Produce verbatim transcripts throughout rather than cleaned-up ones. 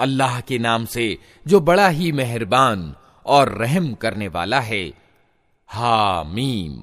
अल्लाह के नाम से जो बड़ा ही मेहरबान और रहम करने वाला है। हामीम।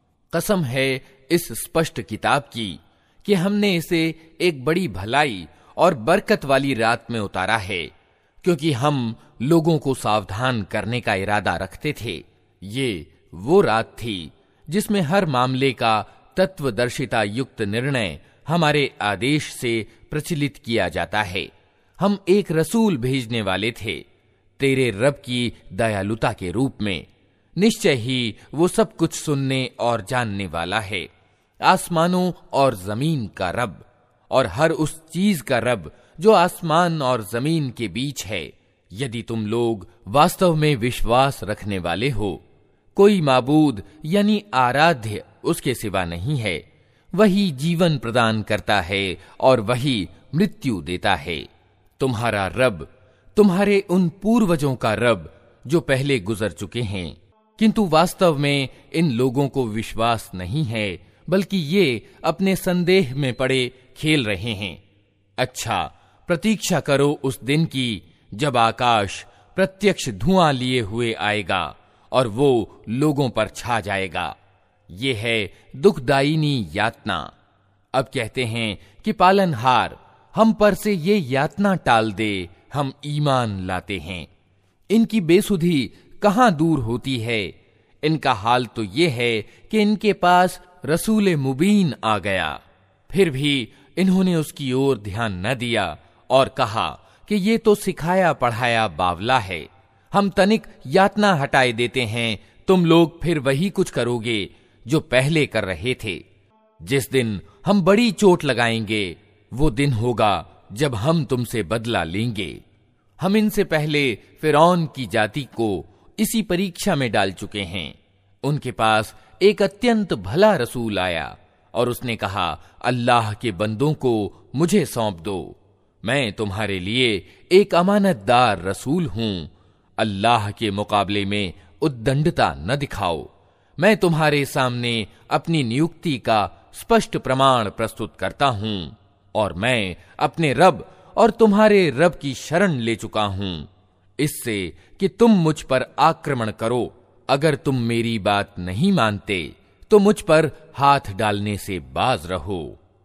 कसम है इस स्पष्ट किताब की कि हमने इसे एक बड़ी भलाई और बरकत वाली रात में उतारा है, क्योंकि हम लोगों को सावधान करने का इरादा रखते थे। ये वो रात थी जिसमें हर मामले का तत्वदर्शिता युक्त निर्णय हमारे आदेश से प्रचलित किया जाता है। हम एक रसूल भेजने वाले थे तेरे रब की दयालुता के रूप में। निश्चय ही वो सब कुछ सुनने और जानने वाला है। आसमानों और जमीन का रब और हर उस चीज का रब जो आसमान और जमीन के बीच है। यदि तुम लोग वास्तव में विश्वास रखने वाले हो, कोई माबूद यानी आराध्य उसके सिवा नहीं है। वही जीवन प्रदान करता है और वही मृत्यु देता है। तुम्हारा रब तुम्हारे उन पूर्वजों का रब जो पहले गुजर चुके हैं, किंतु वास्तव में इन लोगों को विश्वास नहीं है, बल्कि ये अपने संदेह में पड़े खेल रहे हैं। अच्छा, प्रतीक्षा करो उस दिन की जब आकाश प्रत्यक्ष धुआं लिए हुए आएगा और वो लोगों पर छा जाएगा। ये है दुखदायिनी यातना। अब कहते हैं कि पालनहार हम पर से ये यातना टाल दे, हम ईमान लाते हैं। इनकी बेसुधी कहां दूर होती है। इनका हाल तो ये है कि इनके पास रसूल मुबीन आ गया, फिर भी इन्होंने उसकी ओर ध्यान न दिया और कहा कि ये तो सिखाया पढ़ाया बावला है। हम तनिक यातना हटाए देते हैं, तुम लोग फिर वही कुछ करोगे जो पहले कर रहे थे। जिस दिन हम बड़ी चोट लगाएंगे वो दिन होगा जब हम तुमसे बदला लेंगे। हम इनसे पहले फिरौन की जाति को इसी परीक्षा में डाल चुके हैं। उनके पास एक अत्यंत भला रसूल आया और उसने कहा, अल्लाह के बंदों को मुझे सौंप दो, मैं तुम्हारे लिए एक अमानतदार रसूल हूं। अल्लाह के मुकाबले में उद्दंडता न दिखाओ। मैं तुम्हारे सामने अपनी नियुक्ति का स्पष्ट प्रमाण प्रस्तुत करता हूं और मैं अपने रब और तुम्हारे रब की शरण ले चुका हूं, इससे कि तुम मुझ पर आक्रमण करो। अगर तुम मेरी बात नहीं मानते तो मुझ पर हाथ डालने से बाज रहो।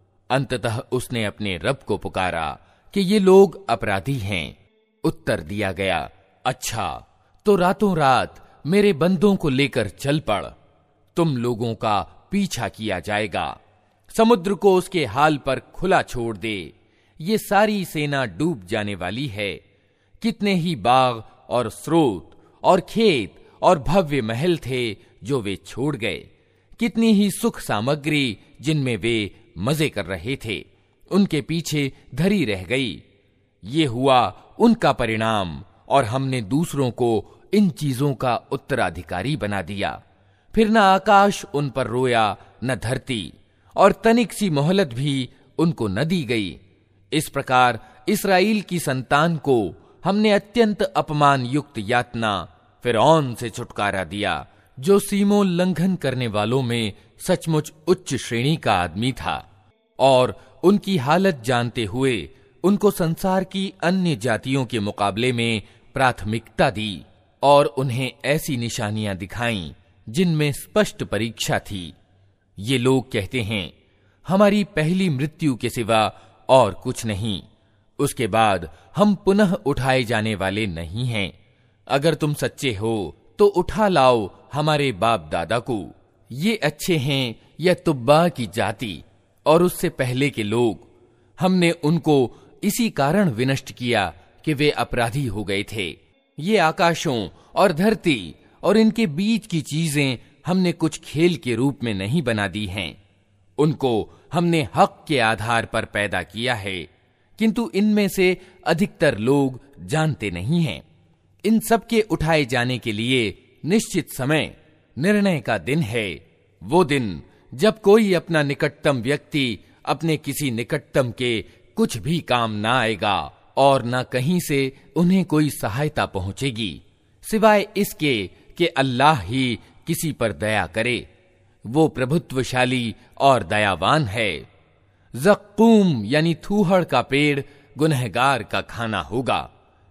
अंततः उसने अपने रब को पुकारा कि ये लोग अपराधी हैं। उत्तर दिया गया, अच्छा तो रातों रात मेरे बंदों को लेकर चल पड़, तुम लोगों का पीछा किया जाएगा। समुद्र को उसके हाल पर खुला छोड़ दे, ये सारी सेना डूब जाने वाली है। कितने ही बाग और स्रोत और खेत और भव्य महल थे जो वे छोड़ गए, कितनी ही सुख सामग्री जिनमें वे मजे कर रहे थे उनके पीछे धरी रह गई। ये हुआ उनका परिणाम और हमने दूसरों को इन चीजों का उत्तराधिकारी बना दिया। फिर न आकाश उन पर रोया न धरती, और तनिक सी मोहलत भी उनको न दी गई। इस प्रकार इस्राएल की संतान को हमने अत्यंत अपमान युक्त यातना फिरौन से छुटकारा दिया, जो सीमोल्लंघन करने वालों में सचमुच उच्च श्रेणी का आदमी था। और उनकी हालत जानते हुए उनको संसार की अन्य जातियों के मुकाबले में प्राथमिकता दी और उन्हें ऐसी निशानियां दिखाईं जिनमें स्पष्ट परीक्षा थी। ये लोग कहते हैं, हमारी पहली मृत्यु के सिवा और कुछ नहीं, उसके बाद हम पुनः उठाए जाने वाले नहीं हैं। अगर तुम सच्चे हो तो उठा लाओ हमारे बाप दादा को। ये अच्छे हैं या तुब्बा की जाति और उससे पहले के लोग। हमने उनको इसी कारण विनष्ट किया कि वे अपराधी हो गए थे। ये आकाशों और धरती और इनके बीच की चीजें हमने कुछ खेल के रूप में नहीं बना दी हैं। उनको हमने हक के आधार पर पैदा किया है, किंतु इनमें से अधिकतर लोग जानते नहीं हैं। इन सब के उठाए जाने के लिए निश्चित समय, निर्णय का दिन है। वो दिन जब कोई अपना निकटतम व्यक्ति अपने किसी निकटतम के कुछ भी काम ना आएगा और न कहीं से उन्हें कोई सहायता पहुंचेगी, सिवाय इसके कि अल्लाह ही किसी पर दया करे। वो प्रभुत्वशाली और दयावान है। ज़क्कूम यानी थूहड़ का पेड़ गुनहगार का खाना होगा।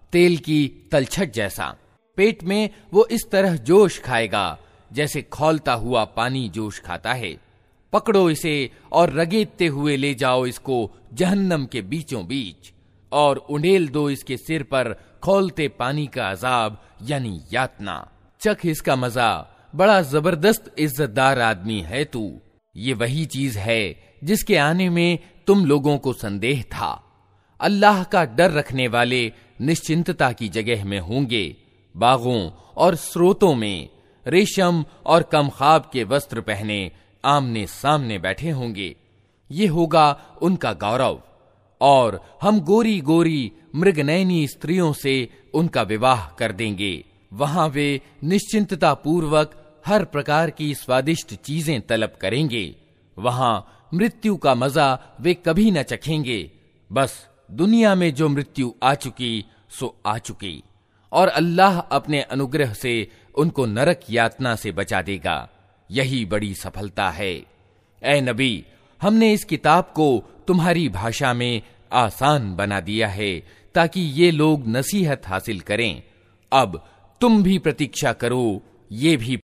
तेल की तलछट जैसा। पेट में वो इस तरह जोश खाएगा जैसे खौलता हुआ पानी जोश खाता है। पकड़ो इसे और रगेदते हुए ले जाओ इसको जहन्नम के बीचों बीच, और उंडेल दो इसके सिर पर खौलते पानी का अजाब यानी यातना। चख इसका मजा, बड़ा जबरदस्त इज्जतदार आदमी है तू। ये वही चीज है जिसके आने में तुम लोगों को संदेह था। अल्लाह का डर रखने वाले निश्चिंतता की जगह में होंगे, बागों और स्रोतों में रेशम और कमखाब के वस्त्र पहने आमने सामने बैठे होंगे। ये होगा उनका गौरव। और हम गोरी गोरी मृगनयनी स्त्रियों से उनका विवाह कर देंगे। वहां वे निश्चिंतता पूर्वक हर प्रकार की स्वादिष्ट चीजें तलब करेंगे। वहां मृत्यु का मजा वे कभी न चखेंगे। बस दुनिया में जो मृत्यु आ चुकी सो आ चुकी, और अल्लाह अपने अनुग्रह से उनको नरक यातना से बचा देगा। यही बड़ी सफलता है। ऐ नबी, हमने इस किताब को तुम्हारी भाषा में आसान बना दिया है ताकि ये लोग नसीहत हासिल करें। अब तुम भी प्रतीक्षा करो, ये भी